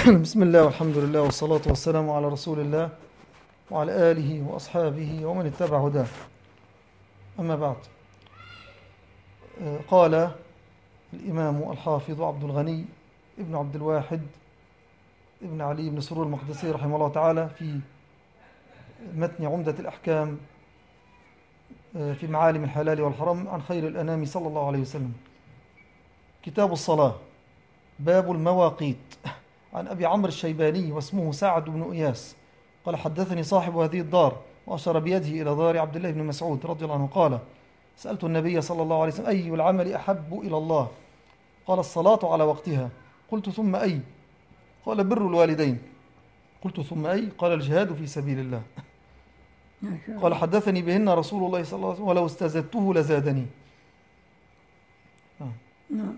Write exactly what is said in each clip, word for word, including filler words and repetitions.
بسم الله والحمد لله والصلاة والسلام على رسول الله وعلى آله وأصحابه ومن اتبع هداه. أما بعد، قال الإمام الحافظ عبد الغني ابن عبد الواحد ابن علي بن سرور المقدسي رحمه الله تعالى في متن عمدة الأحكام في معالم الحلال والحرام عن خير الأنام صلى الله عليه وسلم: كتاب الصلاة، باب المواقيت. عن أبي عمرو الشيباني واسمه سعد بن إياس قال: حدثني صاحب هذه الدار، وأشار بيده إلى دار عبد الله بن مسعود رضي الله عنه قال: سألت النبي صلى الله عليه وسلم: أي العمل أحب إلى الله؟ قال: الصلاة على وقتها. قلت: ثم أي؟ قال: بر الوالدين. قلت: ثم أي؟ قال: الجهاد في سبيل الله. قال: حدثني بهن رسول الله صلى الله عليه وسلم ولو استزدته لزادني. نعم.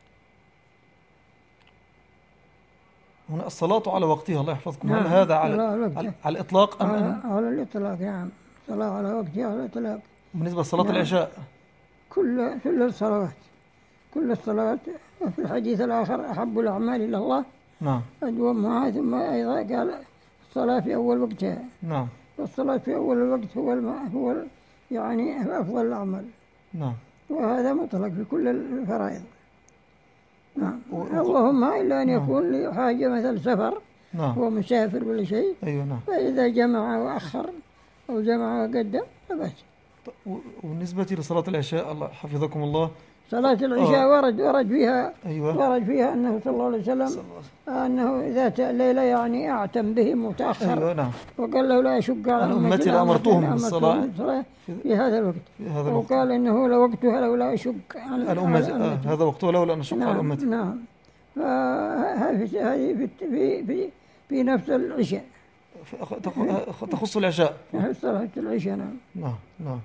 هنا الصلاة على وقتها، الله يحفظكم. نعم. هل هذا على, على, على, على الإطلاق أم على, أم على الإطلاق؟ نعم، الصلاة على وقتها على الإطلاق. بالنسبة لصلاة نعم. العشاء كل كل الصلوات كل الصلوات. في الحديث الآخر: أحب الأعمال إلى الله نعم أدومها. ثم أيضا قال: الصلاة في أول وقتها. نعم والصلاة في أول الوقت هو الم... هو يعني أفضل الأعمال. نعم وهذا مطلق في كل الفرائض. نعم. و... اللهم إلا أن نعم. يكون لحاجة مثل سفر، نعم هو مسافر ولا شيء، أيوة نعم. فإذا جمع وأخر أو جمع وقدم فبس. وبالنسبة لصلاة العشاء، الله حفظكم الله، صلاة العشاء آه. ورد ورد فيها أيوة. ورد فيها أنه صلى الله عليه وسلم أنه ذات الليلة يعني أعتم بهم متأخر. أيوة نعم. وقال له: لا أشق على أمتي لأمرتهم بالصلاة في هذا الوقت. في هذا الوقت. وقال إنه لوقتها لو لا أشق على الأمة. آه. هذا وقته لولا أن أشق نعم. على أمتي. نعم. فهذه في في في في نفس العشاء، تخص العشاء، صلاة العشاء. نعم نعم نعم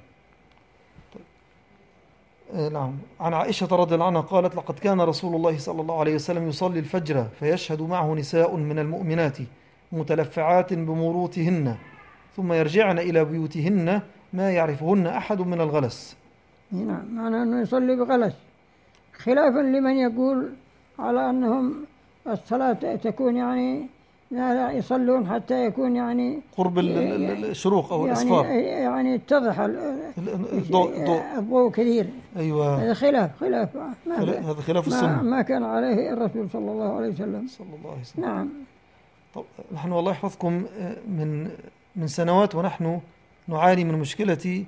نعم. عن عائشة رضي الله عنها قالت: لقد كان رسول الله صلى الله عليه وسلم يصلي الفجر فيشهد معه نساء من المؤمنات متلفعات بمروطهن، ثم يرجعن إلى بيوتهن ما يعرفهن أحد من الغلس. نعم، معنى أنه يصلي بغلس، خلافا لمن يقول على أنهم الصلاة تكون يعني لا يصلون حتى يكون يعني قرب الشروق أو يعني الإصفار، يعني يتضح الضوء الضوء كثير. أيوة. هذا خلاف خلاف هذا خلاف السنة، ما كان عليه الرسول صلى الله عليه وسلم. صلى الله عليه وسلم. نعم. طب نحن والله يحفظكم من من سنوات ونحن نعاني من مشكلة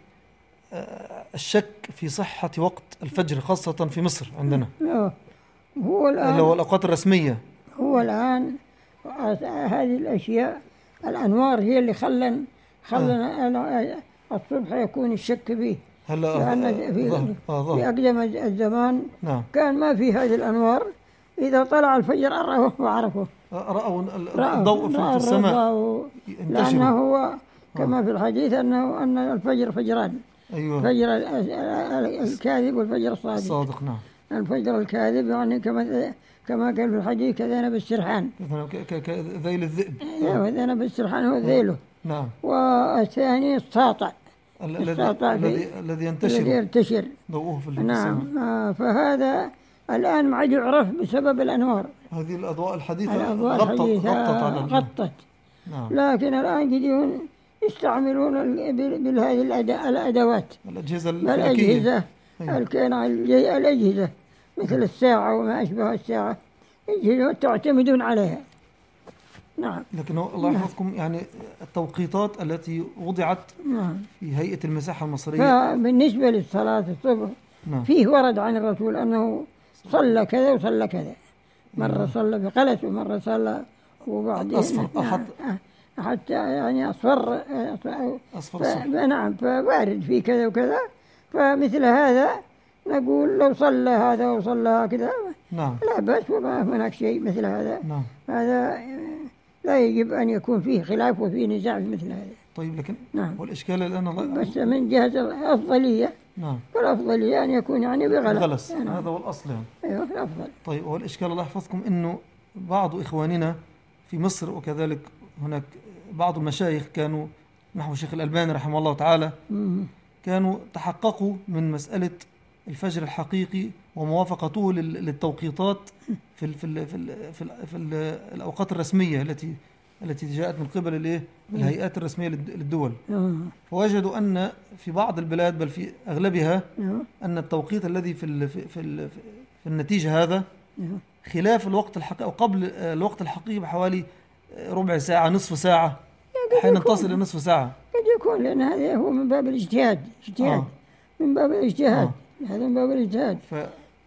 الشك في صحة وقت الفجر، خاصة في مصر عندنا. هو الآن اللي هو الأوقات الرسمية. هو الآن هذه الأشياء، الأنوار هي اللي خلن خلن آه. الصبح يكون الشك فيه. هلا لأن في, آه في أقدم الزمان نعم. كان ما في هذه الأنوار، إذا طلع الفجر أراه وعرفه، رأوا الضوء في السماء، لأنه هو كما في الحديث أنه أن الفجر فجران. أيوة. فجر الكاذب والفجر الصادق. الصادق نعم. الفجر الكاذب يعني كما كما قال في الحديث: كذنب السرحان، كذيل الذئب. ايوه، ذنب السرحان هو ذيله. نعم. والثاني الساطع، الذي الذي ينتشر ينتشر ضوءه في السماء. نعم. آه فهذا الآن ما عاد يعرف بسبب الأنوار. هذه الأضواء الحديثة الأضواء غطت الحديثة غطت على غطت. نعم. لكن الآن قد يستعملون بهذه الأدوات، الأجهزة الفلكية، الأجهزة الأجهزة مثل الساعة وما أشبه الساعة، تعتمدون عليها. نعم. لكن الله يحفظكم يعني التوقيتات التي وضعت نعم. في هيئة المساحة المصرية. فبالنسبة للصلاة الصبح نعم. فيه ورد عن الرسول أنه صلى كذا وصلى كذا، مرة نعم. صلى بقلس ومرة صلى وبعدين أصفر نعم. حتى يعني أصفر أصفر ف... نعم. فوارد في كذا وكذا، فمثل هذا نقول لو صلى هذا وصلى هكذا نعم. لا بأس، وما هناك شيء مثل هذا. نعم. هذا لا يجب أن يكون فيه خلاف وفيه نزاع مثل هذا. طيب لكن نعم. والإشكال الآن الله بس من جهة الأفضلية، نعم، والأفضلية أن يكون يعني بغلس, بغلس. يعني هذا هو الأصل يعني. أيوة الأفضل. طيب والإشكال الله يحفظكم إنه بعض إخواننا في مصر وكذلك هناك بعض المشايخ كانوا نحو الشيخ الألباني رحمه الله تعالى، مم. كانوا تحققوا من مسألة الفجر الحقيقي وموافقته لل- للتوقيتات في ال في ال في ال في, ال في ال الأوقات الرسمية التي التي جاءت من قبل الإيه؟ الهيئات الرسمية للد- للدول. آه. فوجدوا أن في بعض البلاد بل في أغلبها آه. أن التوقيت الذي في ال في في, ال في النتيجة هذا آه. خلاف الوقت الحقيقي أو قبل الوقت الحقيقي بحوالي ربع ساعة نصف ساعة، قد أحيانا يكون تصل إلى نصف ساعة. قد يكون لأن هذا هو من باب الاجتهاد اجتهاد آه. من باب الاجتهاد آه. هذا من باب الاجتهاد. ف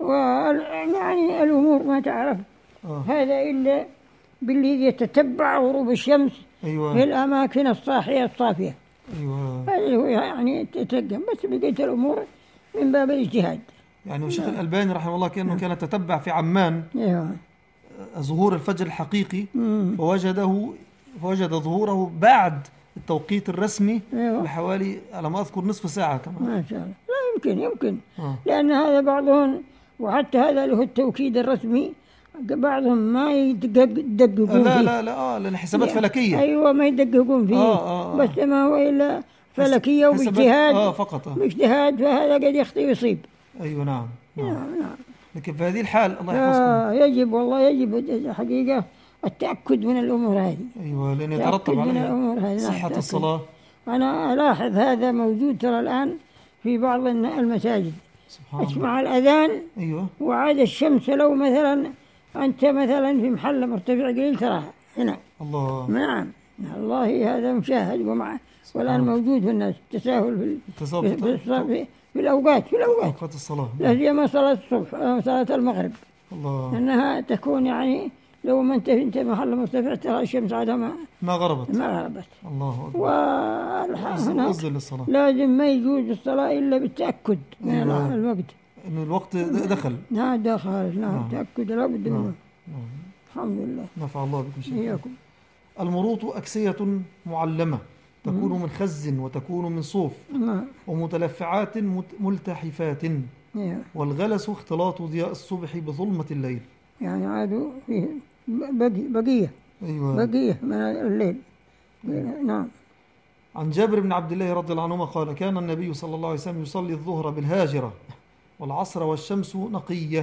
ويعني الأمور ما تعرف آه. هذا إلا بالذي يتتبع غروب الشمس في أيوة الأماكن الصاحية الصافية، أيوة. هذا هو يعني تتقم. بس بقية الأمور من باب الاجتهاد. يعني الشيخ الألباني رحمه الله كأنه كان يتتبع في عمان أيوه. ظهور الفجر الحقيقي، مم. فوجده فوجد ظهوره بعد التوقيت الرسمي أيوه. بحوالي على ما أذكر نصف ساعة كمان. ما شاء الله. لا يمكن يمكن آه. لأن هذا بعضهم، وحتى هذا له التوكيد الرسمي، بعضهم ما يدقق- يدققون لا فيه. لا لا آه لأن حسابات فلكية. أيوة ما يدققون فيه. آه آه آه. بس ما هو إلا فلكية حسابات- واجتهاد. آه فقط آه. باجتهاد، فهذا قد يخطئ ويصيب. أيوة نعم نعم. نعم نعم. لكن في هذه الحال الله يحفظكم. آه يجب والله يجب حقيقة التأكد من الأمور هذه. أيوة لأن تأكد يترتب من عليها الأمور هذه. نعم، صحة تأكد. الصلاة. أنا ألاحظ هذا موجود ترى الآن في بعض المساجد. سبحان الله. اسمع الأذان أيوة وعاد الشمس، لو مثلا أنت مثلا في محل مرتفع قليل تراها هنا. الله. نعم والله هذا مشاهد ومع والآن موجود في الناس تساهل في, التساهل في, في- في, في, في الأوقات في الأوقات أوقات الصلاة. لا سيما صلاة الصبح أو صلاة المغرب، الله لأنها تكون يعني لو ما أنت أنت محل مرتفع ترى الشمس عادها ما ما غربت. ما غربت. الله أكبر. وهنا أفضل للصلاة. لازم ما يجوز الصلاة إلا بالتأكد من أيوة. الوقت. إنه الوقت د- دخل. نعم داخل. نعم نعم. تأكد لا بد منه. نعم. الحمد لله. نفع الله بكم شيخ. إياكم. المروط أكسية معلمة تكون من خز وتكون من صوف نعم. ومتلفعات مت- ملتحفات، إيه. والغلس اختلاط ضياء الصبح بظلمة الليل. يعني عادوا فيه بقي بقية أيوة. بقية من الليل. نعم. عن جابر بن عبد الله رضي الله عنهما قال كان النبي صلى الله عليه وسلم يصلي الظهر بالهاجرة والعصر والشمس نقية.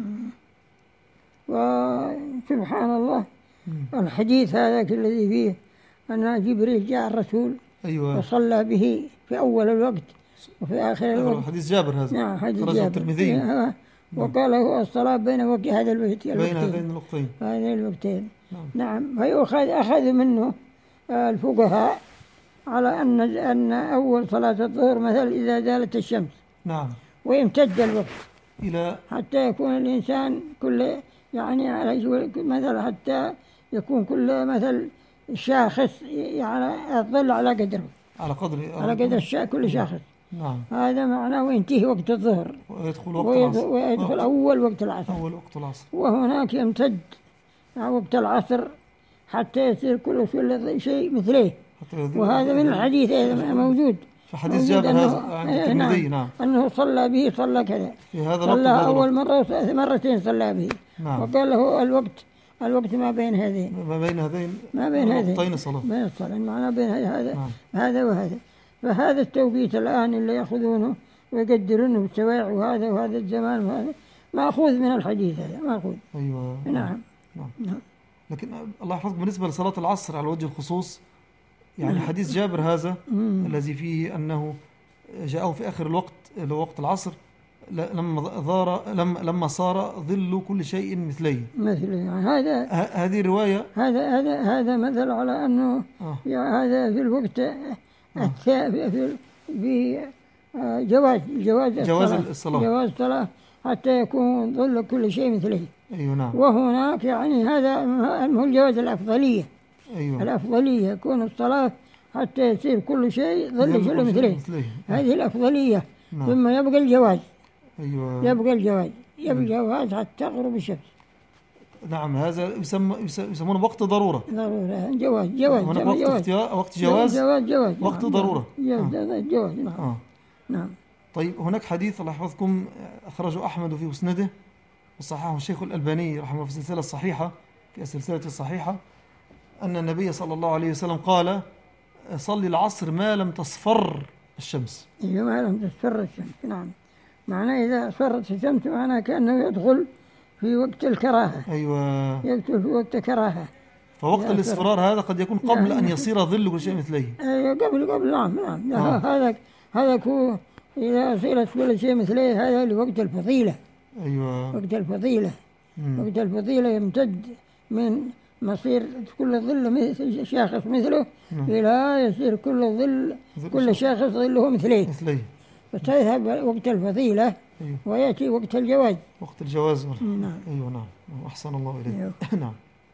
وسبحان الله مم. الحديث هذا الذي فيه أن جبريل جاء الرسول أيوة. وصلى به في أول الوقت وفي آخر الوقت. حديث جابر هذا. نعم حديث خرجه جابر. الترمذي. إيه، وقال هو الصلاة بين وقت هذا الوقت بين هذين الوقتين. هذين الوقتين. نعم. نعم. فيؤخذ أخذ منه آه، الفقهاء على أن أن أول صلاة الظهر مثل إذا زالت الشمس نعم. ويمتد الوقت إلى حتى يكون الإنسان كل يعني على مثل حتى يكون كل مثل شاخص يعني الظل على قدره على قدر على قدر الشا كل شاخص. نعم. هذا معناه وينتهي وقت الظهر ويدخل وقت ويدخل, العصر. ويدخل وقت- أول وقت العصر. أول وقت العصر. وهناك يمتد وقت العصر حتى يصير كل كل شيء مثله. حتى يذل- وهذا من الحديث أيضا موجود في حديث موجود جابر أنه- هذا عن إيه، الترمذي. نعم. نعم. أنه صلى به صلى كذا في هذا الوقت صلى وهذا أول الوقت. مرة مرتين صلى به. نعم. وقال له الوقت الوقت ما بين هذين ما بين هذين ما بين هذين وقتين صلاة. بين الصلاة معناه بين هذا نعم. هذا وهذا. فهذا التوقيت الآن اللي يأخذونه ويقدرونه بالسواع وهذا وهذا الزمان وهذا مأخوذ من الحديث هذا مأخوذ. أيوة. نعم. نعم. نعم. لكن الله يحفظك بالنسبة لصلاة العصر على وجه الخصوص، يعني حديث جابر هذا مم. الذي فيه أنه جاءه في آخر الوقت اللي هو وقت العصر ل- لما ظهر لما لما صار ظل كل شيء مثليه. مثل يعني هذا ه- هذه الرواية. هذا هذا هذا مثل على أنه آه. يعني هذا في الوقت الثاني في في آه، جواز جواز جواز الصلاة. الصلاة. جواز الصلاة حتى يكون ظل كل شيء مثله. أيوة نعم. وهناك يعني هذا هو الجواز الأفضلية. أيوة. الأفضلية يكون الصلاة حتى يصير كل شيء ظل ظل كل كل شيء مثله. مثله. هذه الأفضلية. نعم. ثم يبقى الجواز أيوة. يبقى الجواز يبقى الجواز حتى تغرب الشمس. نعم. هذا يسمى يس- يسمونه وقت ضرورة. ضرورة جواز جواز هناك وقت جواز اختيار وقت جواز. جواز جواز وقت نعم. ضرورة. جواز جواز نعم. آه. نعم. طيب هناك حديث الله يحفظكم أخرجه أحمد في مسنده وصححه الشيخ الألباني رحمه الله في السلسلة الصحيحة في السلسلة الصحيحة أن النبي صلى الله عليه وسلم قال صلي العصر ما لم تصفر الشمس. أيوة ما لم تصفر الشمس. نعم. معناه إذا أصفرت الشمس معناه كأنه يدخل في وقت الكراهة. أيوة. يدخل في وقت كراهة. فوقت الاصفرار هذا قد يكون قبل أن يصير ظل كل شيء مثليه. أيوة قبل قبل نعم نعم. آه. هذا هذا كو إذا صيرت كل شيء مثليه هذا لوقت الفضيلة. أيوة. وقت الفضيلة. مم. وقت الفضيلة يمتد من مصير كل ظل مثل شاخص مثله مم. إلى يصير كل ظل كل شاخص ظله مثليه. مثليه. فتذهب وقت الفضيلة. أيوة. ويأتي وقت الجواز. وقت الجواز. نعم. أيوة نعم. أحسن الله إليك. أيوة. نعم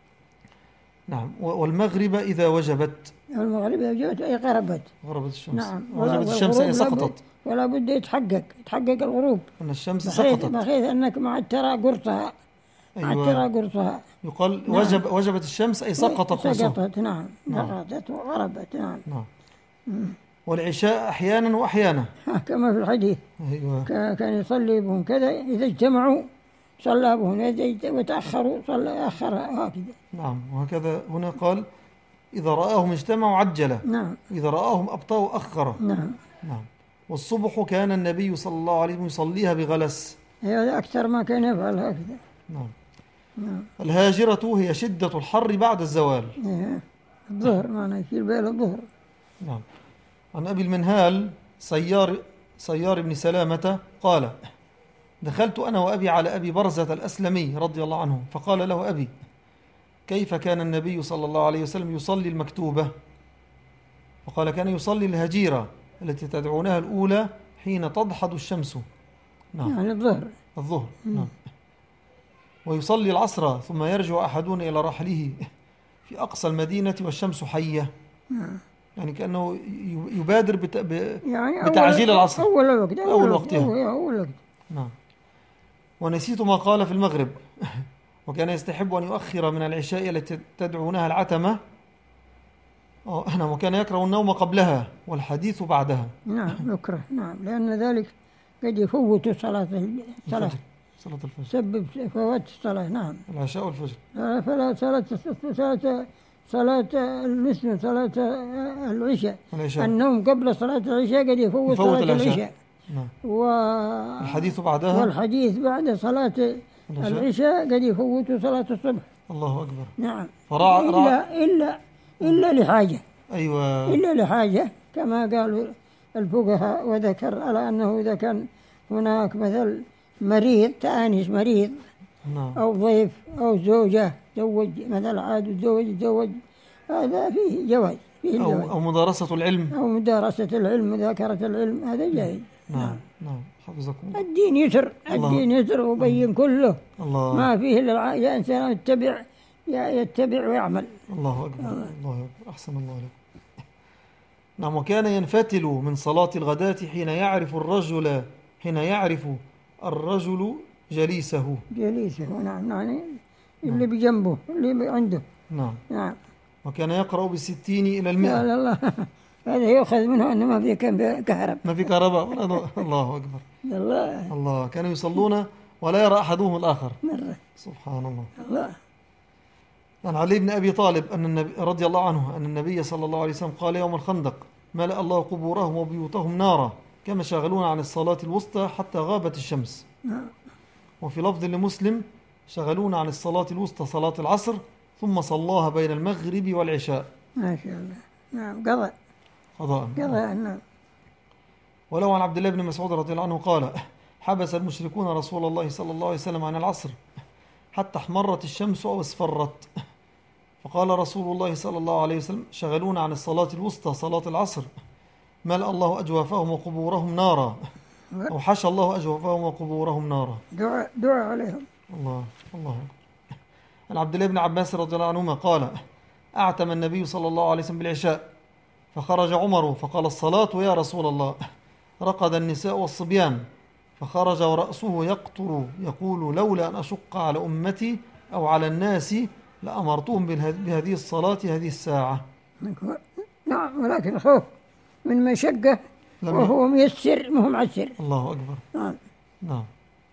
نعم. والمغرب إذا وجبت. المغرب إذا وجبت أي قربت. غربت الشمس. نعم. وجبت الشمس أي سقطت. ولا بد يتحقق يتحقق الغروب. أن الشمس بخيث سقطت. بخيث أنك ما عاد ترى قرصها. ما عاد ترى قرصها. يقال نعم. وجب وجبت الشمس أي سقط قرصها. سقطت نعم. سقطت وغربت نعم. نعم. والعشاء أحيانا وأحيانا. كما في الحديث. أيوة. كان يصلي بهم كذا إذا اجتمعوا صلى بهم إذا وتأخروا صلى أخرها هكذا. نعم. وهكذا هنا قال إذا رآهم اجتمعوا عجل. نعم. إذا رآهم أبطأوا أخر. نعم. نعم. والصبح كان النبي صلى الله عليه وسلم يصليها بغلس. هذا أكثر ما كان يفعل هكذا. نعم. نعم. الهاجرة هي شدة الحر بعد الزوال. إيه. الظهر معناه يشيل بين الظهر. نعم. عن أبي المنهال سيار سيار بن سلامة قال دخلت أنا وأبي على أبي برزة الأسلمي رضي الله عنه فقال له أبي كيف كان النبي صلى الله عليه وسلم يصلي المكتوبة؟ فقال كان يصلي الهجيرة التي تدعونها الأولى حين تضحض الشمس. نعم. يعني الظهر. الظهر. نعم. ويصلي العصر ثم يرجع أحدنا إلى رحله في أقصى المدينة والشمس حية. نعم. يعني كأنه يبادر بت... ب... يعني بتعجيل أول العصر أول وقت أول, أول وقت وقتها. أول, أول وقت. نعم. ونسيت ما قال في المغرب وكان يستحب أن يؤخر من العشاء التي تدعونها العتمة. نعم. وكان يكره النوم قبلها والحديث بعدها. نعم يكره. نعم لأن ذلك قد يفوت صلاة الصلاة صلاة الفجر. سبب فوات الصلاة. نعم. العشاء والفجر. فلا صلاة صلاة صلاة المثل صلاة العشاء. العشاء. النوم قبل صلاة العشاء قد يفوت, يفوت صلاة العشاء. العشاء. نعم. والحديث بعدها. والحديث بعد صلاة العشاء قد يفوت صلاة الصبح. الله أكبر. نعم. فرع إلا, رع... إلا إلا لحاجة. أيوة. إلا لحاجة كما قالوا الفقهاء وذكر على أنه إذا كان هناك مثل مريض تآنس مريض. نعم. أو ضيف أو زوجة زوج مثل عاد زوج زوج هذا فيه جواز. فيه أو, أو مدارسة العلم أو مدارسة العلم مذاكرة العلم هذا جائز. نعم. نعم. حفظكم الدين يسر. الدين يسر وبين كله. الله. ما فيه إلا يا إنسان يتبع يتبع ويعمل. الله أكبر. الله, الله أكبر. أحسن الله عليكم. نعم. وكان ينفتل من صلاة الغداة حين يعرف الرجل حين يعرف الرجل جليسه. جليسه. نعم. يعني اللي بجنبه اللي عنده. نعم. نعم. وكان يقرأ بالستين إلى المئة. لا لا هذا يؤخذ منه أنه ما في كان كهرب. ما في كهرباء. الله أكبر. الله. الله. كانوا يصلون ولا يرى أحدهم الآخر. مرة. سبحان الله. الله. عن علي بن أبي طالب أن النبي رضي الله عنه أن النبي صلى الله عليه وسلم قال يوم الخندق ملأ الله قبورهم وبيوتهم نارا كما شغلونا عن الصلاة الوسطى حتى غابت الشمس. نعم. وفي لفظ لمسلم شغلونا عن الصلاة الوسطى صلاة العصر ثم صلاها بين المغرب والعشاء. ما شاء الله. نعم. قضاء قضاء. قضاء. نعم. ولو عن عبد الله بن مسعود رضي الله عنه قال حبس المشركون رسول الله صلى الله عليه وسلم عن العصر حتى احمرت الشمس أو اصفرت فقال رسول الله صلى الله عليه وسلم شغلونا عن الصلاة الوسطى صلاة العصر ملأ الله أجوافهم وقبورهم نارا أو حشى الله أجوافهم وقبورهم نارا. دعاء دعاء عليهم. الله. الله. عن عبد الله بن عباس رضي الله عنهما قال أعتم النبي صلى الله عليه وسلم بالعشاء فخرج عمر فقال الصلاة يا رسول الله رقد النساء والصبيان فخرج ورأسه يقطر يقول لولا أن أشق على أمتي أو على الناس لأمرتهم بهذه الصلاة هذه الساعة. نعم. ولكن خوف من مشقة وهو ميسر ما هو معسر. الله أكبر. نعم. نعم.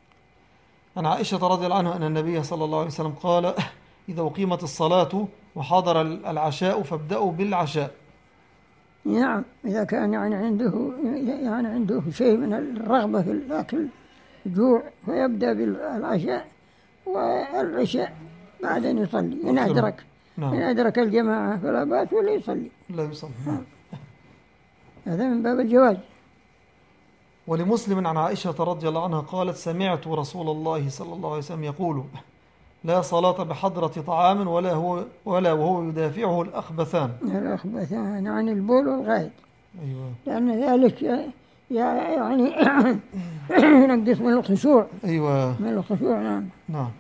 عن عائشة رضي الله عنها أن النبي صلى الله عليه وسلم قال إذا أقيمت الصلاة وحضر العشاء فابدأوا بالعشاء. نعم. إذا كان يعني عنده يعني عنده شيء من الرغبة في الأكل جوع فيبدأ بالعشاء والعشاء بعد أن يصلي إن أدرك نعم. إن أدرك الجماعة فلا بأس ولا يصلي. لا يصلي. نعم. هذا من باب الجواز. ولمسلم عن عائشة رضي الله عنها قالت سمعت رسول الله صلى الله عليه وسلم يقول لا صلاة بحضرة طعام ولا هو ولا وهو يدافعه الأخبثان. الأخبثان عن البول والغائط. أيوة. لأن ذلك يعني ينقص من الخشوع. أيوة. من الخشوع. نعم. نعم.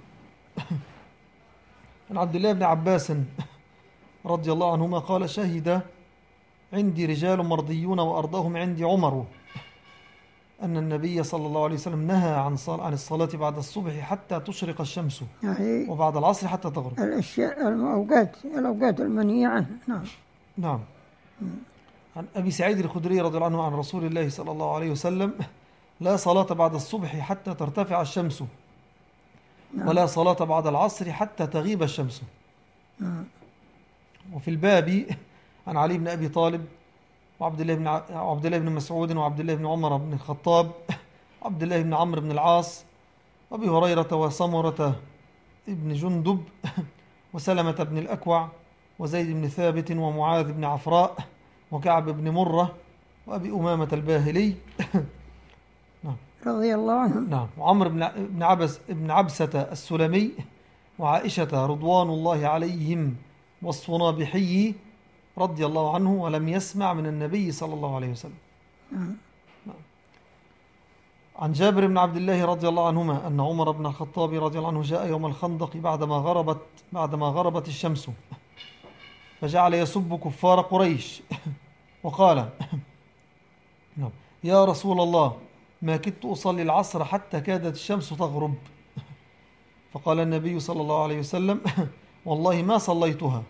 عن عبد الله بن عباس رضي الله عنهما قال شهد عندي رجال مرضيون وأرضاهم عندي عمر أن النبي صلى الله عليه وسلم نهى عن عن الصلاة بعد الصبح حتى تشرق الشمس يعني وبعد العصر حتى تغرب. الأشياء الأوقات الأوقات المنهية عنها. نعم. نعم. عن أبي سعيد الخدري رضي الله عنه عن رسول الله صلى الله عليه وسلم لا صلاة بعد الصبح حتى ترتفع الشمس. نعم. ولا صلاة بعد العصر حتى تغيب الشمس. نعم. وفي الباب عن علي بن أبي طالب وعبد الله بن عبد الله بن مسعود وعبد الله بن عمر بن الخطاب عبد الله بن عمرو بن العاص وأبي هريرة وسمرة بن جندب وسلمة بن الأكوع وزيد بن ثابت ومعاذ بن عفراء وكعب بن مرة وأبي أمامة الباهلي نعم رضي الله عنهم. نعم. وعمر بن عبس بن عبسة السلمي وعائشة رضوان الله عليهم والصنابحي رضي الله عنه ولم يسمع من النبي صلى الله عليه وسلم. نعم. عن جابر بن عبد الله رضي الله عنهما أن عمر بن الخطاب رضي الله عنه جاء يوم الخندق بعدما غربت بعدما غربت الشمس فجعل يسب كفار قريش وقال يا رسول الله ما كدت أصلي العصر حتى كادت الشمس تغرب فقال النبي صلى الله عليه وسلم والله ما صليتها.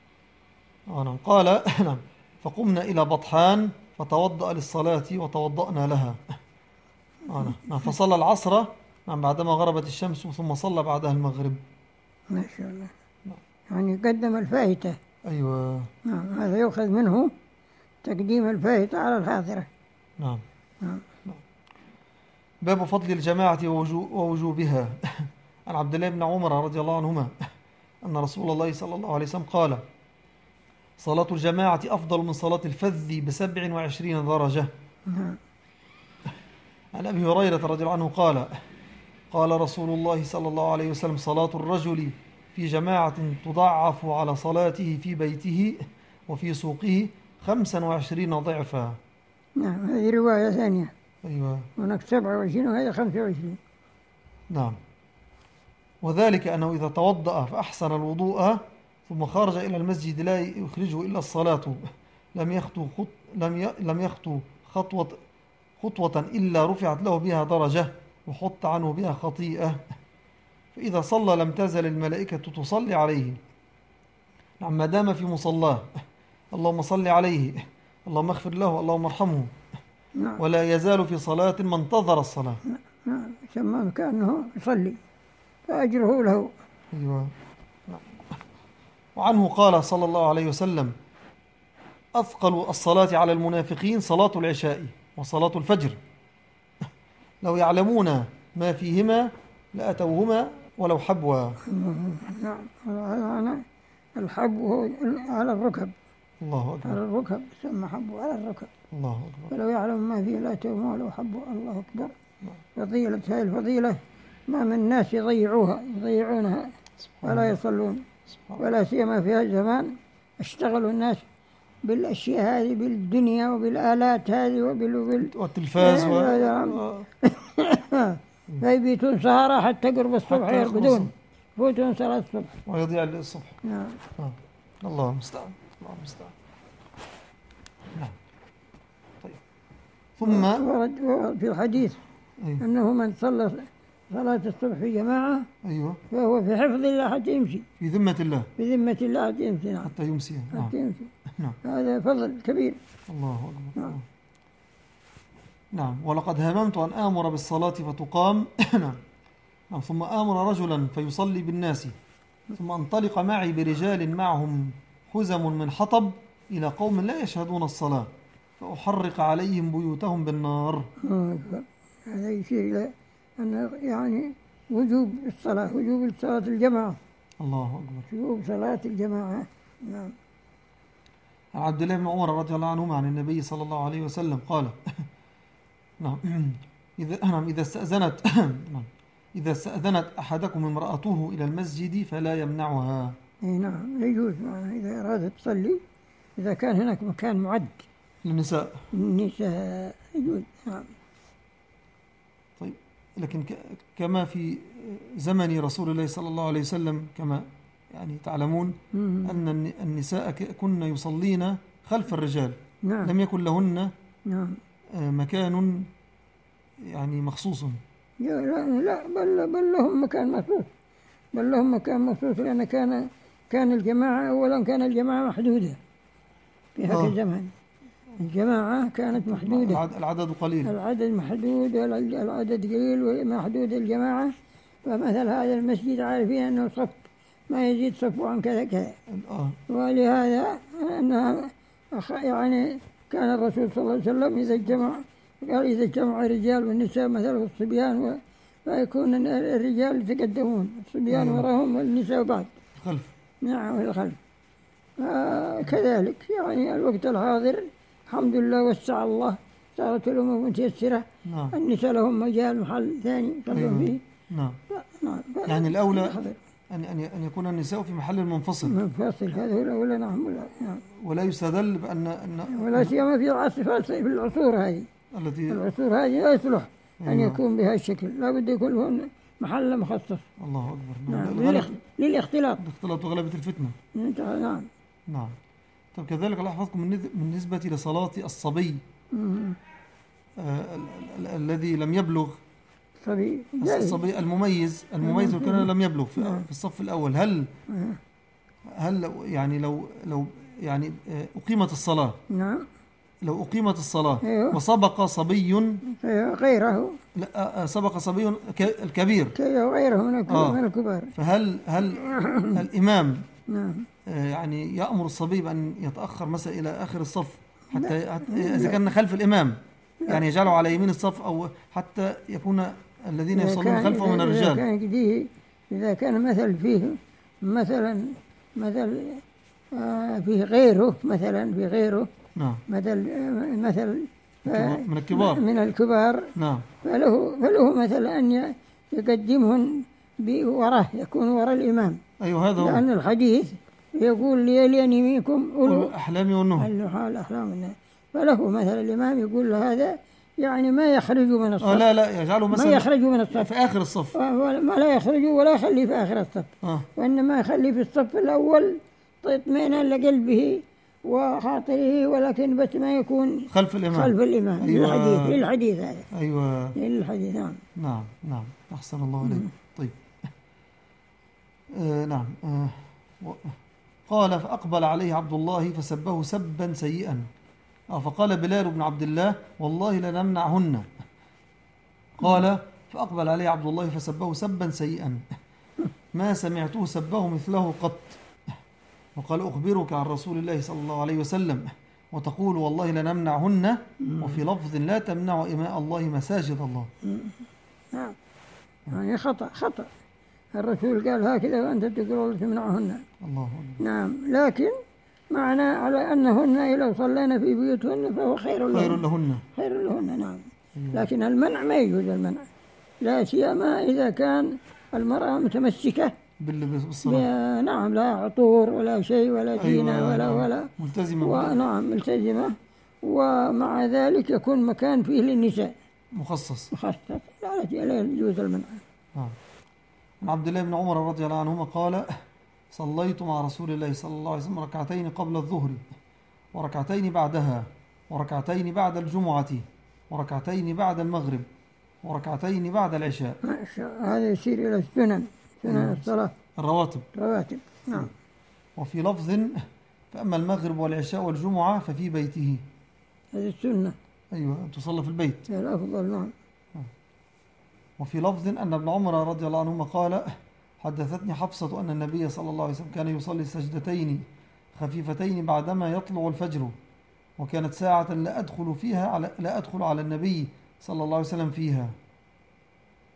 قال فقمنا إلى بطحان فتوضأ للصلاة وتوضأنا لها. فصلى العصر بعدما غربت الشمس ثم صلى بعدها المغرب. ما شاء الله. يعني قدم الفائتة. أيوة. نعم. هذا يؤخذ منه تقديم الفائتة على الحاضرة. نعم. نعم. باب فضل الجماعة ووجوبها. عن عبد الله بن عمر رضي الله عنهما أن رسول الله صلى الله عليه وسلم قال صلاة الجماعة أفضل من صلاة الفذ بسبع وعشرين درجة. نعم. عن أبي هريرة رضي الله عنه قال قال رسول الله صلى الله عليه وسلم صلاة الرجل في جماعة تضعف على صلاته في بيته وفي سوقه خمسا وعشرين ضعفا. نعم. هذه رواية ثانية. أيوة. هناك سبعة وعشرين وهذا خمسة وعشرين. نعم. وذلك أنه إذا توضأ فأحسن الوضوء ثم خرج إلى المسجد لا يخرجه إلا الصلاة لم يخطو خط لم لم يخطو خطوة خطوة إلا رفعت له بها درجة وحط عنه بها خطيئة فإذا صلى لم تزل الملائكة تصلي عليه نعم ما دام في مصلاه اللهم صل عليه اللهم اغفر له اللهم ارحمه. نعم. ولا يزال في صلاة ما انتظر الصلاة. نعم. كما كأنه يصلي فأجره له. أيوة. نعم. وعنه قال صلى الله عليه وسلم أثقل الصلاة على المنافقين صلاة العشاء وصلاة الفجر لو يعلمون ما فيهما لأتوهما ولو حبوا. نعم. الحب على الركب. الله أكبر. على الركب سمى حبوا على الركب. الله أكبر. فلو يعلم ما فيه لأتوهما ولو حبوا. الله أكبر. فضيلة هذه الفضيلة ما من الناس يضيعوها يضيعونها ولا يصلون ولا سيما في هذا الزمان اشتغلوا الناس بالأشياء هذه بالدنيا وبالآلات هذه وبال والتلفاز و... فيبيتون سهرة حتى قرب الصبح يرقدون يفوتون صلاة الصبح ويضيع الصبح. نعم. آه. الله المستعان. الله المستعان. نعم. طيب. ثم ورد في الحديث أيوه. أنه من صلى صلاة الصبح في جماعة أيوه فهو في حفظ الله حتى يمشي. في ذمة الله. في ذمة الله حتى يمشي. نعم. حتى يمسي. نعم. حتى يمشي. نعم. هذا فضل كبير. الله أكبر. نعم. نعم. ولقد هممت أن آمر بالصلاة فتقام. نعم. نعم. ثم آمر رجلا فيصلي بالناس ثم انطلق معي برجال معهم حزم من حطب إلى قوم لا يشهدون الصلاة فأحرق عليهم بيوتهم بالنار. هذا يشير إلى أن يعني وجوب الصلاة، وجوب صلاة الجماعة، الله أكبر. وجوب صلاة الجماعة. نعم. عن عبد الله بن عمر رضي الله عنهما عن النبي صلى الله عليه وسلم قال نعم إذا نعم إذا استأذنت نعم إذا استأذنت أحدكم امرأته إلى المسجد فلا يمنعها. أي نعم، يجوز إذا أرادت تصلي، إذا كان هناك مكان معد للنساء النساء يجوز. نعم. طيب، لكن كما في زمن رسول الله صلى الله عليه وسلم كما يعني تعلمون أن النساء كن يصلين خلف الرجال. نعم. لم يكن لهن نعم. مكان يعني مخصوص. لا لا بل, بل لهم مكان مخصوص، بل لهم مكان مخصوص، لأن كان كان الجماعة أولا كان الجماعة محدودة في هذا الزمن. الجماعة كانت محدودة، العدد قليل، العدد محدود، العدد قليل ومحدود الجماعة. فمثل هذا المسجد عارفين أنه صف ما يزيد صفه عن كذا كذا. ولهذا أنها يعني كان الرسول صلى الله عليه وسلم إذا اجتمع قال إذا اجتمع الرجال والنساء مثلا الصبيان، فيكون الرجال يتقدمون، الصبيان وراهم والنساء بعد خلف. نعم، الخلف. آه كذلك يعني الوقت الحاضر الحمد لله وسع الله، صارت الأمور متيسرة. نعم. النساء لهم مجال محل ثاني يصلون فيه. نعم. نعم. يعني الأولى أن أن يكون النساء في محل منفصل. منفصل، هذا هو الأولى. نعم. نعم. ولا يستدل بأن أن ولا سيما في العصر في العصور هذه التي العصور هذه لا يصلح أيوة. أن يكون بهذا الشكل، لا بد يكون له محل مخصص. الله أكبر. نعم. نعم. للاختلاط الاختلاط وغلبة الفتنة. نعم. نعم. طب كذلك الله يحفظكم بالنسبة لصلاة الصبي آه الذي لم يبلغ، صبي الصبي المميز المميز وكان لم يبلغ في, في الصف الأول، هل هل يعني لو لو يعني أقيمت الصلاة، نعم، لو أقيمت الصلاة أيوه. وسبق صبي أيوه. غيره، لا سبق صبي الكبير غيره من آه. الكبار، فهل هل الإمام نعم يعني يأمر الصبي بأن يتأخر مثلا إلى آخر الصف حتى, حتى إذا كان خلف الإمام يعني يجعله على يمين الصف، أو حتى يكون الذين يصلون خلفه من الرجال؟ إذا كان كده، إذا كان مثل فيه مثلا مثل آه فيه غيره، مثلا في غيره نعم مثل مثل من الكبار من الكبار نعم، فله فله مثلا أن يقدمهن وراه، يكون وراء الإمام. أيوه هذا هو، لأن الحديث يقول ليلين منكم أولو الأحلام والنهى، الأحلام والنهى، فله مثلا الإمام يقول له هذا يعني ما يخرج من الصف. آه لا لا يجعله مثلا ما يخرج من الصف في آخر الصف، ما لا يخرج ولا يخلي في آخر الصف آه. وإنما يخلي في الصف الأول اطمئنانا لقلبه وخاطره، ولكن بس ما يكون خلف الإمام خلف الإمام. أيوة. للحديث للحديث هذا أيوة للحديث. نعم نعم نعم أحسن الله عليك. طيب آه نعم آه قال فأقبل عليه عبد الله فسبه سبا سيئا، آه فقال بلال بن عبد الله والله لنمنعهن. قال فأقبل عليه عبد الله فسبه سبا سيئا ما سمعته سبه مثله قط. وقال أخبرك عن رسول الله صلى الله عليه وسلم وتقول والله لنمنعهن، وفي لفظ لا تمنع إماء الله مساجد الله. نعم يعني خطأ خطأ، الرسول قال هكذا وأنت تقول والله تمنعهن. الله أكبر. نعم، لكن معنى على أنهن لو صلينا في بيوتهن فهو خير لهن خير لهن خير لهن. نعم. لكن المنع ما يجوز، المنع لا سيما إذا كان المرأة متمسكة بالصلاة. نعم، لا عطور ولا شيء ولا زينة. أيوة ولا ولا ملتزمة. ونعم ملتزمة، ومع ذلك يكون مكان فيه للنساء مخصص مخصص لا يجوز المنع. آه. عن عبد الله بن عمر رضي الله عنهما قال صليت مع رسول الله صلى الله عليه وسلم ركعتين قبل الظهر وركعتين بعدها وركعتين بعد الجمعة وركعتين بعد المغرب وركعتين بعد العشاء. هذا يصير إلى السنن، سنن الصلاة الرواتب رواتب. نعم. وفي لفظ فأما المغرب والعشاء والجمعة ففي بيته. هذه السنة. أيوة تصلى في البيت الأفضل. نعم. وفي لفظ أن ابن عمر رضي الله عنهما قال حدثتني حفصة أن النبي صلى الله عليه وسلم كان يصلي سجدتين خفيفتين بعدما يطلع الفجر، وكانت ساعة لا أدخل فيها على لا أدخل على النبي صلى الله عليه وسلم فيها.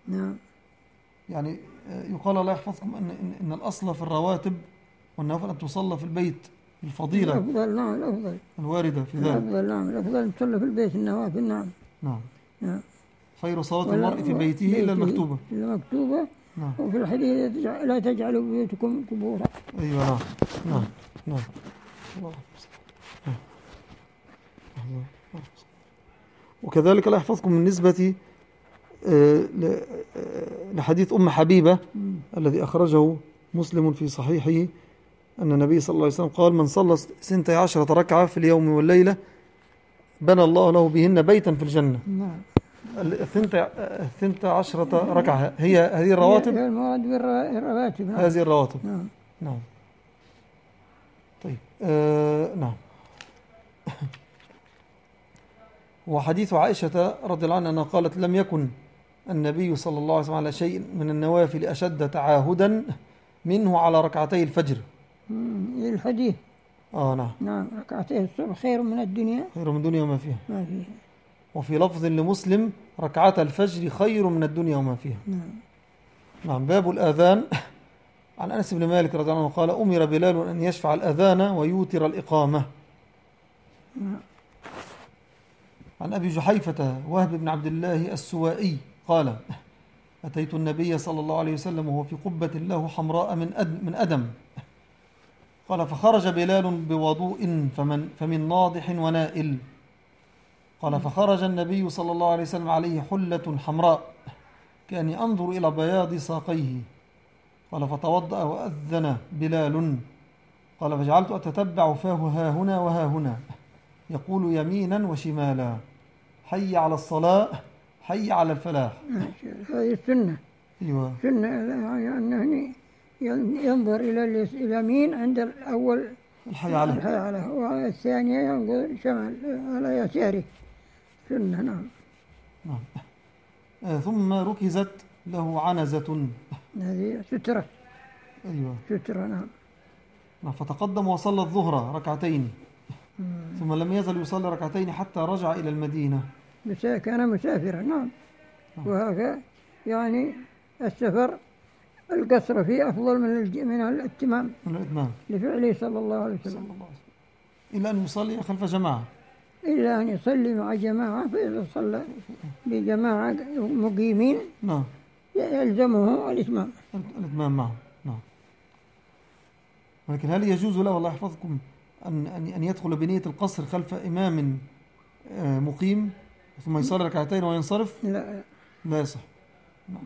نعم. يعني يقال الله يحفظكم أن, إن, إن الأصل في الرواتب والنوافل أن تصلى في البيت الفضيلة الأفضل نعم الأفضل الواردة في ذلك. الأفضل نعم الأفضل أن تصلى في البيت النوافل. نعم. نعم. نعم. خير صلاة المرء في بيته إلا المكتوبة. إلا المكتوبة. نعم. وفي الحديث لا تجعلوا بيوتكم قبورا. أيوة. نعم. نعم. نعم. نعم. وكذلك لا يحفظكم من نسبة لحديث أم حبيبة الذي أخرجه مسلم في صحيحه أن النبي صلى الله عليه وسلم قال: من صلى سنتي عشرة ركعة في اليوم والليلة بنى الله له بهن بيتا في الجنة. نعم. الثنتي عشرة ركعة هي هذه الرواتب. هي المراد بالرواتب. نعم. هذه الرواتب. نعم. نعم. طيب. آه نعم. وحديث عائشة رضي الله عنها قالت: لم يكن النبي صلى الله عليه وسلم على شيء من النوافل أشد تعاهدا منه على ركعتي الفجر. امم الحديث. آه نعم. نعم. ركعتي الصبح خير من الدنيا. خير من الدنيا وما فيها. ما فيها. وفي لفظ لمسلم: ركعة الفجر خير من الدنيا وما فيها. نعم. نعم. باب الآذان. عن أنس بن مالك رضي الله عنه قال: أمر بلال أن يشفع الأذان ويوتر الإقامة. نعم. عن أبي جحيفة وهب بن عبد الله السوائي قال: أتيت النبي صلى الله عليه وسلم وهو في قبة له حمراء من أدم, من أدم قال: فخرج بلال بوضوء فمن, فمن ناضح ونائل. قال: فخرج النبي صلى الله عليه وسلم عليه حلة حمراء كأني أنظر إلى بياض ساقيه. قال: فتوضأ وأذن بلال. قال: فجعلت أتتبع فاه ها هنا وها هنا يقول يمينا وشمالا: حي على الصلاة، حي على الفلاح. هذه السنة. أيوة. سنة يعني ينظر إلى اليمين عند الأول الحي عليه، الحي عليه، والثانية ينظر شمال على يساره. سنة. نعم. نعم. آه ثم ركزت له عنزة. هذه سترة. أيوة. سترة. نعم. فتقدم وصلى الظهر ركعتين. مم. ثم لم يزل يصلي ركعتين حتى رجع إلى المدينة. كان مسافرا. نعم. وهذا يعني السفر القصر فيه أفضل من من الاتمام من الاتمام لفعله صلى الله عليه وسلم، إلا أن يصلي خلف جماعة، إلا أن يصلي مع جماعة. فإذا صلى بجماعة مقيمين نعم يلزمه الإتمام الإتمام معه. نعم. ولكن هل يجوز له الله يحفظكم أن أن يدخل بنية القصر خلف إمام مقيم ثم يصلي ركعتين وينصرف؟ لا لا يصح. نعم.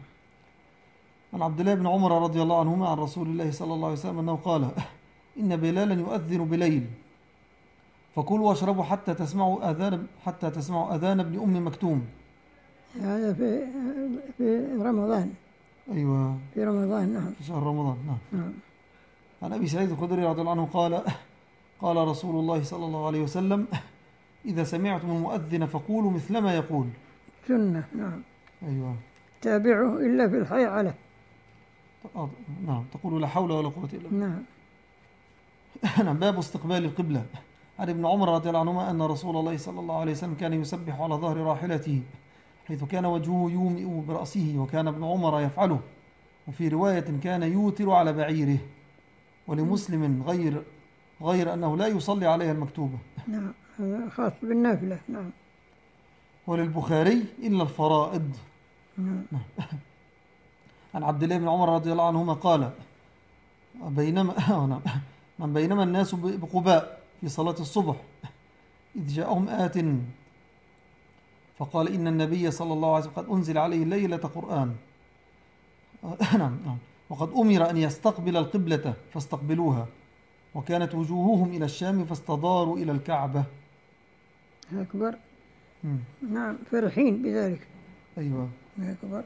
عن عبد الله بن عمر رضي الله عنهما عن رسول الله صلى الله عليه وسلم أنه قال: إن بلالا يؤذن بليل فكلوا واشربوا حتى تسمعوا أذان حتى تسمعوا أذان ابن أم مكتوم. هذا في في رمضان. أيوة في رمضان. نعم. في شهر رمضان. نعم. نعم. عن أبي سعيد الخدري رضي الله عنه قال: قال رسول الله صلى الله عليه وسلم: إذا سمعتم المؤذن فقولوا مثل ما يقول. سنة. نعم. أيوة. تابعه إلا في الحي عليه. نعم. تقول لا حول ولا قوة إلا بالله. نعم. نعم. باب استقبال القبلة. عن ابن عمر رضي الله عنهما أن رسول الله صلى الله عليه وسلم كان يسبح على ظهر راحلته حيث كان وجهه يومئ برأسه، وكان ابن عمر يفعله. وفي رواية كان يوتر على بعيره. ولمسلم غير غير أنه لا يصلي عليها المكتوبة. نعم. هذا خاص بالنافلة. نعم. وللبخاري إلا الفرائض. نعم. عن عبد الله بن عمر رضي الله عنهما قال: بينما من بينما الناس بقباء في صلاة الصبح إذ جاءهم آت فقال: إن النبي صلى الله عليه وسلم قد أنزل عليه ليلة قرآن. نعم. وقد أمر أن يستقبل القبلة فاستقبلوها، وكانت وجوههم إلى الشام فاستداروا إلى الكعبة. أكبر. مم. نعم. فرحين بذلك. أيوة. أكبر.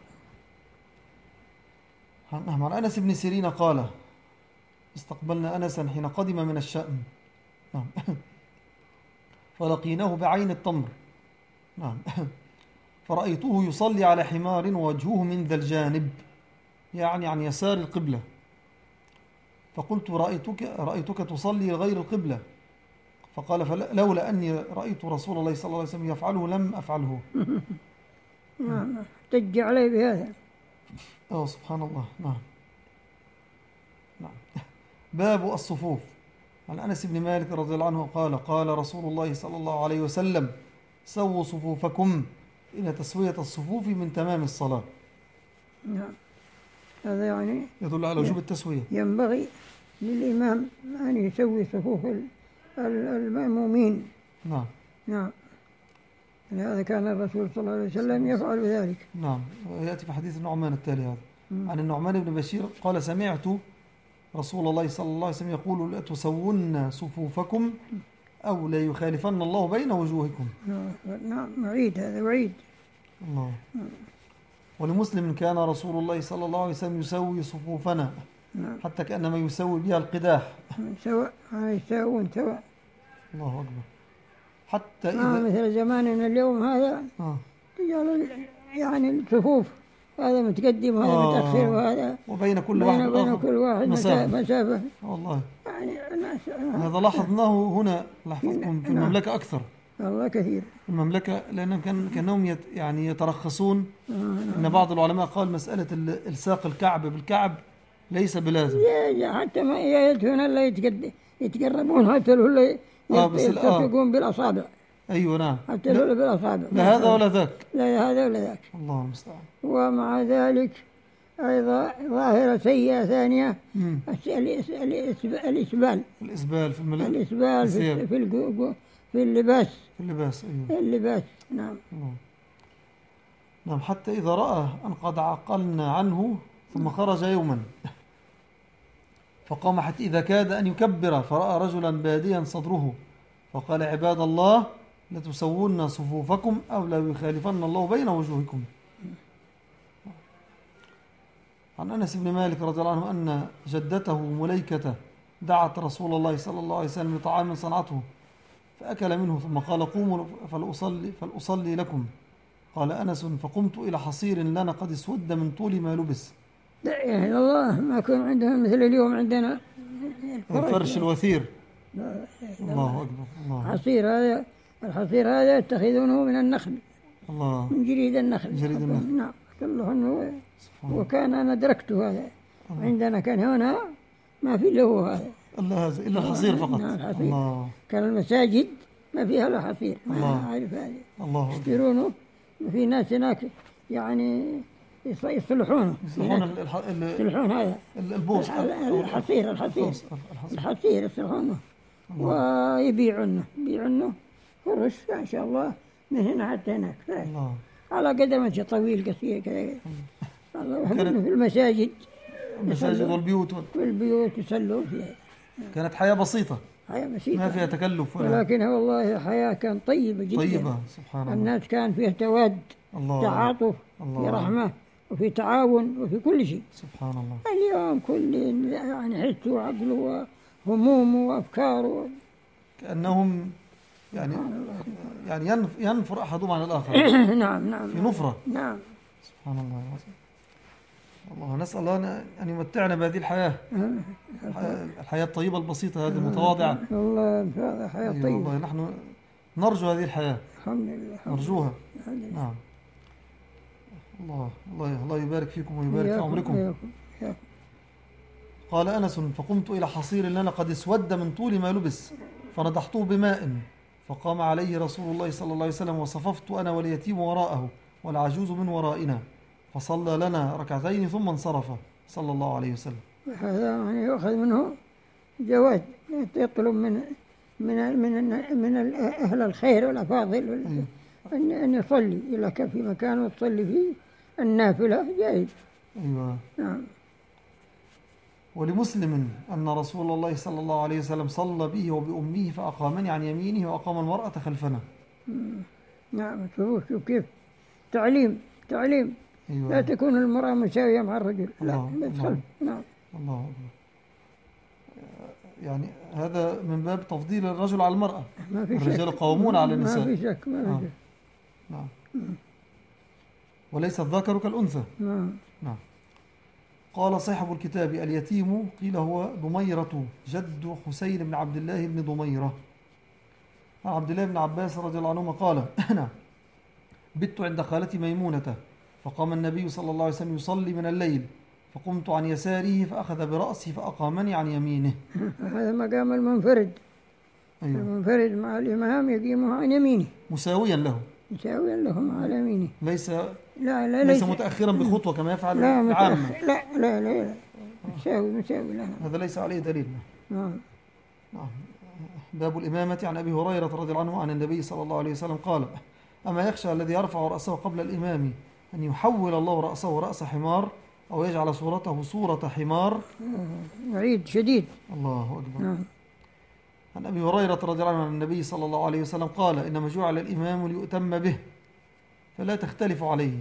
نعم. عن أنس بن سيرين قال: استقبلنا أنسا حين قدم من الشام. نعم. فلقيناه بعين التمر. نعم. فرأيته يصلي على حمار ووجهه من ذا الجانب، يعني عن يسار القبلة. فقلت: رأيتك, رأيتك تصلي غير القبلة. فقال: فلولا أني رأيت رسول الله صلى الله عليه وسلم يفعله لم أفعله. نعم. احتج عليه بهذا. اه سبحان الله. نعم نعم. باب الصفوف. عن أنس بن مالك رضي الله عنه قال قال رسول الله صلى الله عليه وسلم سووا صفوفكم إن تسوية الصفوف من تمام الصلاة. نعم. هذا يعني يدل على وجوب التسوية. ينبغي للإمام أن يسوي صفوف ال- ال- المأمومين. نعم نعم. لهذا كان الرسول صلى الله عليه وسلم يفعل ذلك. نعم. يأتي في حديث النعمان التالي هذا مم. عن النعمان بن بشير قال سمعت رسول الله صلى الله عليه وسلم يقول لا تسون صفوفكم أو لا يخالفن الله بين وجوهكم. نعم وعيد، هذا وعيد. الله. ولمسلم كان رسول الله صلى الله عليه وسلم يسوي صفوفنا نعم. حتى كأنما يسوي بها القداح. سواء يساوون سواء. الله أكبر. حتى ما إذا مثل زماننا اليوم هذا آه. رجال يعني الصفوف، هذا متقدم وهذا آه. متأخر وهذا وبين كل بين, واحد بين والآخر كل واحد مسافة. مسافة, مسافة. والله يعني الناس هذا لاحظناه هنا لاحظتكم في نعم. المملكة أكثر. الله كثير. المملكة لأنهم كان كانهم يت يعني يترخصون. آه نعم. إن بعض العلماء قال مسألة ال- إلصاق الكعب بالكعب ليس بلازم. يا- يا حتى ما يأتون إلا يتقد- يتقربون حتى لو لا آه، بس ال- آه. يلتصقون بالأصابع، أيوة نعم. حتى لو بالأصابع. لا هذا ولا ذاك. لا هذا ولا ذاك. الله المستعان. ومع ذلك أيضا ظاهرة سيئة ثانية مم. الس- الإس- الإس- الإسبال. الإسبال في الملابس. الإسبال في الثياب. في الجو- في اللباس. في اللباس. أيوة. اللباس نعم. الله. نعم. حتى إذا رأى أن قد عقلنا عنه ثم خرج يوما فقام حتى إذا كاد أن يكبر فرأى رجلا باديا صدره فقال عباد الله لتسوون صفوفكم أو لا يخالفن الله بين وجوهكم. عن أنس بن مالك رضي الله عنه أن جدته مليكة دعت رسول الله صلى الله عليه وسلم لطعام صنعته فأكل منه ثم قال قوموا فلأصلي, فلأصلي لكم. قال أنس فقمت إلى حصير لنا قد اسود من طول ما لبس. لا إله إلا الله، ما يكون عندهم مثل اليوم عندنا الفرش الوثير. لا الله أكبر. الله. حصير هذا، الحصير هذا يتخذونه من النخل، الله. من جريد النخل. جريد النخل. نعم. كله انه سبحان الله. وكان انا دركته هذا. الله. عندنا كان هنا ما في له هذا. إلا هذا إلا الحصير فقط. نعم الحصير. الله. كان المساجد ما فيها الا حصير. ما الله. أعرف هذه. الله أكبر. يشترونه. في ناس هناك يعني يص- يصلحونه. يصلحون ال- الح- ال- يصلحون هذا ال- البوص الح- الحصير الحصير البوص- الحصير. الحصير يصلحونه ويبيعونه يبيعونه فرش ما شاء الله من هنا حتى هناك. الله. على قدر ما شاء طويل قصير كذا. الله يحبونه في المساجد المساجد يصلوا. والبيوت وال- في البيوت يصلوا فيها. كانت حياة بسيطة حياة ما بسيطة فيها تكلف ولا ولكنها والله حياة كان طيبة جدا. طيبة. سبحان الله. الناس كان فيها تود، الله. تعاطف، الله. في رحمة وفي تعاون وفي كل شيء. سبحان الله. اليوم كل يعني حسه وعقله وهمومه وأفكاره. كأنهم يعني يعني ينف- ينفر أحدهم على الآخر نعم نعم في نفرة. نعم. سبحان الله. الله نسأل الله أن- أن يمتعنا بهذه الحياة الحياة- الحياة الطيبة البسيطة هذه المتواضعة. والله هذا حياة أيوة طيبة. والله نحن نرجو هذه الحياة الحمد لله الحمد نرجوها. الحمد لله. نعم. الله الله الله يبارك فيكم ويبارك في إياكم- عمركم. إياكم- إياكم. قال أنس فقمت إلى حصير لنا قد اسود من طول ما لبس فنضحته بماء فقام عليه رسول الله صلى الله عليه وسلم وصففت أنا واليتيم وراءه والعجوز من ورائنا فصلى لنا ركعتين ثم انصرف صلى الله عليه وسلم. هذا يعني يؤخذ منه جواز يطلب من من من من أهل الخير والأفاضل أيوة. أن أن يصلي إذا كان في مكان وتصلي فيه النافلة جائز. أيوة. نعم. ولمسلم أن رسول الله صلى الله عليه وسلم صلى به وبأمه فأقامني عن يمينه وأقام المرأة خلفنا. نعم. شوف شوف كيف تعليم تعليم. أيوة. لا تكون المرأة مساوية مع الرجل. لا الله. بس خلف. نعم. الله أكبر. يعني هذا من باب تفضيل الرجل على المرأة. ما في شك. الرجال قوامون على النساء. ما في شك ما آه. في شك. نعم. وليس الذكر كالأنثى. نعم. نعم. قال صاحب الكتاب اليتيم قيل هو ضميرة جد حسين بن عبد الله بن ضميرة. عن عبد الله بن عباس رضي الله عنهما قال أنا بت عند خالتي ميمونة فقام النبي صلى الله عليه وسلم يصلي من الليل، فقمت عن يساره فأخذ برأسي فأقامني عن يمينه. هذا مقام المنفرد. أيوه. المنفرد مع الإمام يقيمه عن يمينه مساويا له، مساويا له على يمينه، ليس لا لا ليس ليس متأخرا بخطوة كما يفعل لا العامة. متأخر، لا لا لا, لا. مساوي مساوي له. هذا ليس عليه دليل. نعم. نعم. باب الإمامة. عن أبي هريرة رضي الله عنه عن النبي صلى الله عليه وسلم قال: أما يخشى الذي يرفع رأسه قبل الإمام أن يحول الله رأسه رأس حمار أو يجعل صورته صورة حمار. وعيد شديد. الله أكبر. نعم. عن أبي هريرة رضي الله عنه عن النبي صلى الله عليه وسلم قال: إنما جعل الإمام ليؤتم به فلا تختلفوا عليه،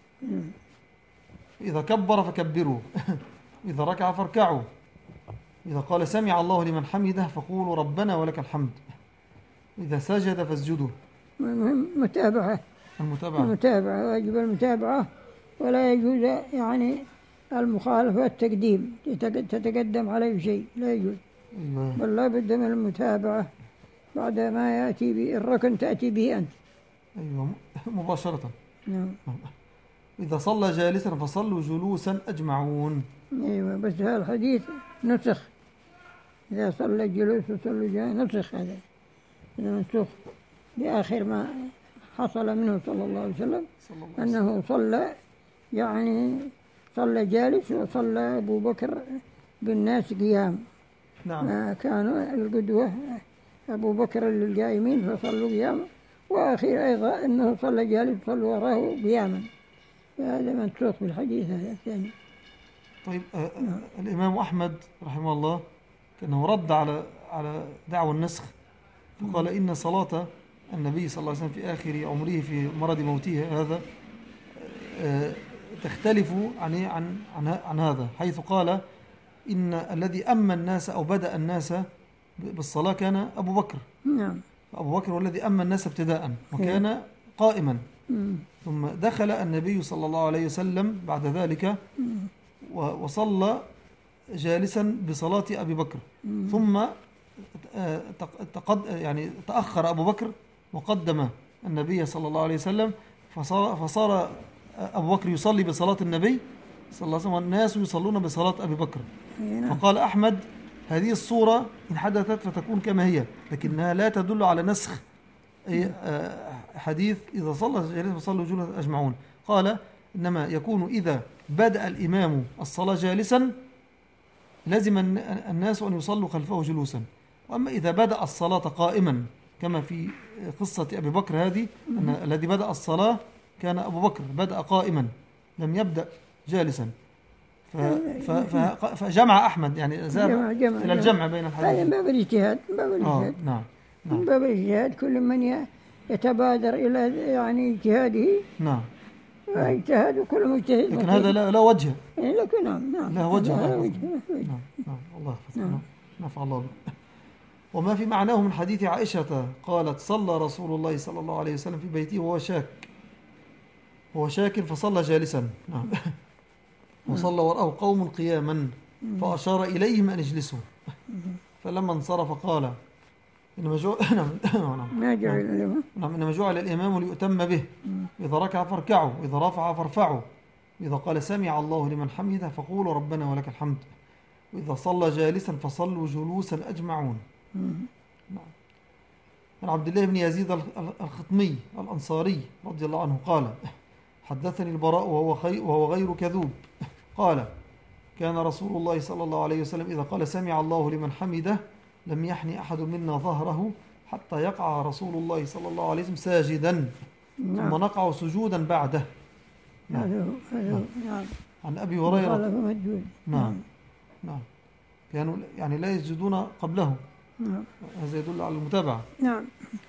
إذا كبر فكبروا، إذا ركع فاركعوا، إذا قال سمع الله لمن حمده فقولوا ربنا ولك الحمد، إذا سجد فاسجدوا. المهم متابعة. المتابعة. المتابعة واجب المتابعة، ولا يجوز يعني المخالفة والتقديم، تتقدم عليه شيء لا يجوز. أيوة. بل لا بد من المتابعة بعد ما يأتي به الركن تأتي به أنت. أيوة مباشرة. نعم. إذا صلى جالسا فصلوا جلوسا أجمعون. أيوة بس هذا الحديث نسخ، إذا صلى جلوس وصلوا جالسا نسخ، هذا منسوخ بآخر ما حصل منه صلى الله عليه وسلم، أنه صلى يعني صلى جالس وصلى أبو بكر بالناس قيام. نعم. كانوا القدوة أبو بكر للقائمين فصلوا قياما، وأخير أيضا أنه صلى جالس وصلوا وراه قياما، فهذا منسوخ بالحديث هذا الثاني. طيب آه نعم. الإمام أحمد رحمه الله كأنه رد على على دعوى النسخ، فقال إن صلاة النبي صلى الله عليه وسلم في آخر عمره في مرض موته هذا آه تختلف عن عن عن, عن هذا، حيث قال إن الذي أمن الناس أو بدأ الناس بالصلاة كان أبو بكر. نعم. أبو بكر هو الذي أمن الناس ابتداء وكان قائما، ثم دخل النبي صلى الله عليه وسلم بعد ذلك وصلى جالسا بصلاة أبي بكر، ثم تقد يعني تأخر أبو بكر وقدم النبي صلى الله عليه وسلم، فصار, فصار أبو بكر يصلي بصلاة النبي صلى الله عليه وسلم والناس يصلون بصلاة أبي بكر. فقال أحمد: هذه الصورة إن حدثت فتكون كما هي، لكنها لا تدل على نسخ حديث إذا صلى جالسا فصلوا جلوسا أجمعون. قال: إنما يكون إذا بدأ الإمام الصلاة جالسا لازم الناس أن يصلوا خلفه جلوسا، وأما إذا بدأ الصلاة قائما كما في قصة أبي بكر هذه، أن الذي بدأ الصلاة كان أبو بكر، بدأ قائما لم يبدأ جالسا، فجمع أحمد يعني ذهب إلى الجمع بين الحديث. هذا باب الاجتهاد، باب الاجتهاد. آه نعم. نعم. باب الاجتهاد، كل من يتبادر إلى يعني اجتهاده. نعم. اجتهاد وكل مجتهد. لكن هذا لا, لا وجه. لكن نعم نعم. لا وجه. لا وجه. نعم نعم الله يحفظك. نفع الله بك. وما في معناه من حديث عائشة قالت: صلى رسول الله صلى الله عليه وسلم في بيته وهو شاك وهو شاك فصلى جالسا. نعم. وصلى وراءه قوم قياما فأشار إليهم أن اجلسوا، فلما انصرف قال: إنما جعل نعم إنما جعل الإمام ليؤتم به، إذا ركع فاركعوا، إذا رفع فارفعوا، إذا قال سمع الله لمن حمده فقولوا ربنا ولك الحمد، وإذا صلى جالسا فصلوا جلوسا أجمعون. نعم. عن عبد الله بن يزيد الخطمي الأنصاري رضي الله عنه قال: حدثني البراء وهو غير كذوب قال: كان رسول الله صلى الله عليه وسلم إذا قال سمع الله لمن حمده لم يحني أحد منا ظهره حتى يقع رسول الله صلى الله عليه وسلم ساجدا، ثم نقع سجودا بعده. نعم. نعم. عن أبي هريرة. نعم. نعم. كانوا يعني لا يسجدون قبله. نعم. هذا يدل على المتابعة. نعم.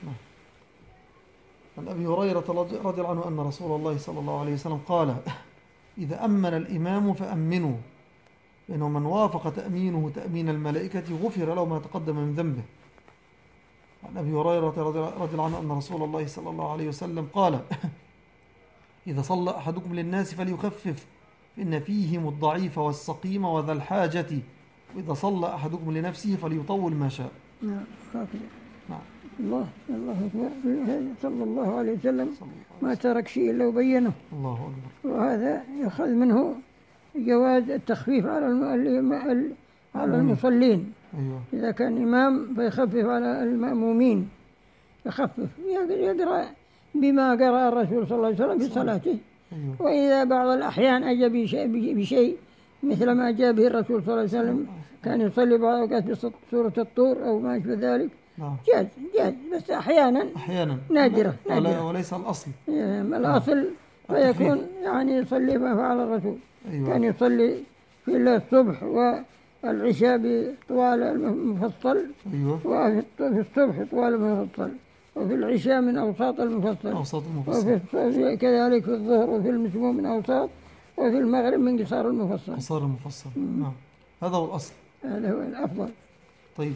عن أبي هريرة رضي الله عنه أن رسول الله صلى الله عليه وسلم قال: إذا أمن الإمام فأمنوا، فإنه من وافق تأمينه تأمين الملائكة غفر له ما تقدم من ذنبه. عن أبي هريرة رضي الله عنه أن رسول الله صلى الله عليه وسلم قال: إذا صلى أحدكم للناس فليخفف، فإن فيهم الضعيف والسقيم وذا الحاجة، وإذا صلى أحدكم لنفسه فليطول ما شاء. نعم. نعم. الله الله أكبر. صلى الله عليه وسلم ما ترك شيء إلا وبينه. الله أكبر. وهذا يأخذ منه جواز التخفيف على الم... على المصلين. أيوة. إذا كان إمام فيخفف على المأمومين، يخفف يقرأ بما قرأ الرسول صلى الله عليه وسلم في صلاته. أيوة. وإذا بعض الأحيان أجى بشيء, بشيء مثل ما جاء به الرسول صلى الله عليه وسلم، كان يصلي بعض الأوقات بسورة الطور أو ما أشبه ذلك، نعم. جاز جاز بس أحيانا أحيانا نادرة, نادرة. وليس الأصل. الأصل فيكون يعني يصلي ما فعل الرسول. أيوة. كان يصلي في الصبح والعشاء بطوال المفصل. أيوة. وفي الصبح طوال المفصل، وفي العشاء من أوساط المفصل. أوساط المفصل. وفي كذلك في الظهر وفي المسموم من أوساط، وفي المغرب من قصار المفصل. قصار المفصل. نعم. هذا هو الأصل. هذا هو الأفضل. طيب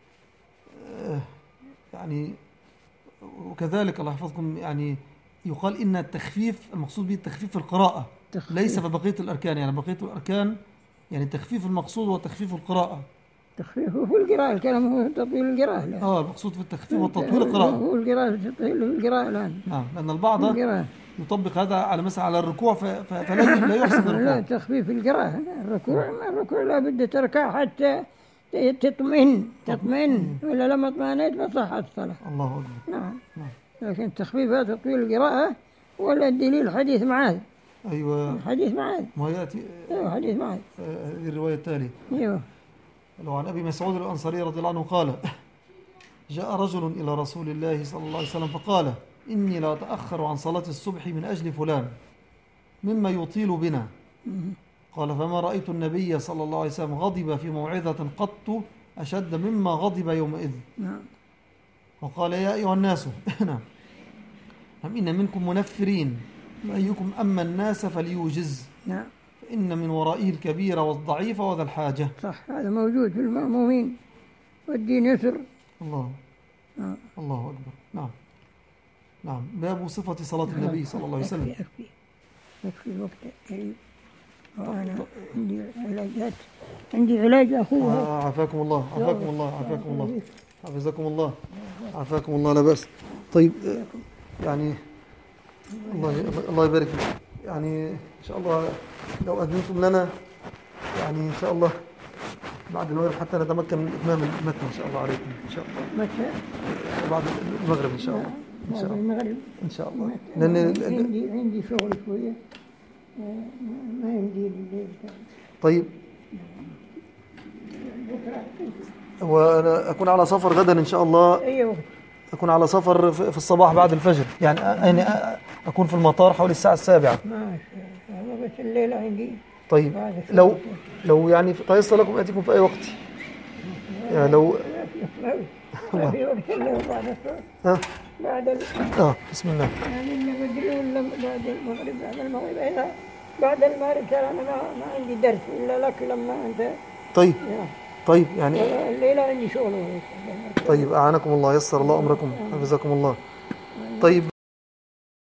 آه يعني وكذلك الله يحفظكم، يعني يقال إن التخفيف المقصود به التخفيف في القراءة، تخفيف. ليس في بقية الأركان. يعني بقية الأركان يعني التخفيف المقصود هو تخفيف القراءة. تخفيف في القراءة، الكلام هو تطويل القراءة. لا. آه المقصود في التخفيف وتطويل القراءة. هو القراءة تطويل القراءة الآن. نعم، لأن البعض القراءة. يطبق هذا على مثلا على الركوع فلا لا يحسن الركوع. لا، تخفيف القراءة. الركوع الركوع لا بد تركع حتى تطمئن تطمئن ولا لما اطمئنت ما صحت الصلاة. الله أكبر. نعم. نعم. لكن التخفيف هذا تطويل القراءة، ولا الدليل حديث معاذ. أيوة. حديث معاذ. ما يأتي. أيوة حديث معاذ. هذه الرواية التالية. أيوة. لو عن أبي مسعود الأنصاري رضي الله عنه قال: جاء رجل إلى رسول الله صلى الله عليه وسلم فقال: إني لا أتأخر عن صلاة الصبح من أجل فلان مما يطيل بنا. قال: فما رأيت النبي صلى الله عليه وسلم غضب في موعظة قط أشد مما غضب يومئذ. نعم. وقال: يا أيها الناس نعم إن منكم منفرين، فأيكم أما الناس فليوجز. نعم. فإن من ورائه الكبير والضعيف وذا الحاجة. صح، هذا موجود في المأمومين، والدين يسر. الله. نعم. الله أكبر. نعم. نعم. باب صفة صلاة النبي صلى الله عليه وسلم. يكفي يكفي الوقت قريب، وأنا عندي علاجات، عندي علاج أخوها. آه عافاكم الله عافاكم الله عافاكم الله حفظكم الله عافاكم الله. لا بأس. طيب يعني الله الله يبارك فيك. يعني إن شاء الله لو أذنتم لنا يعني إن شاء الله بعد المغرب حتى نتمكن من إتمام المتن إن شاء الله عليكم إن شاء الله. متى؟ بعد المغرب إن شاء الله. إن شاء الله. المغرب إن شاء الله. لأن عندي عندي شغل شوية، ما يمدي الليل. طيب. وأنا أكون على سفر غدا إن شاء الله. أيوه. أكون على سفر في الصباح بعد الفجر، يعني يعني أكون في المطار حوالي الساعة السابعة. ما شاء الله. بس الليلة عندي. طيب لو لو يعني تيسر لكم أتيكم في أي وقت. يعني لو ما في وقت إلا بعد الصلاة. ها. بعد ال... آه بسم الله. يعني المغرب ولا بعد المغرب بعد المغرب إذا بعد المغرب ترى أنا ما ما عندي درس إلا لك لما أنت. طيب. طيب يعني الليلة عندي شغل. طيب أعانكم الله، يسر الله أمركم، حفظكم الله. طيب.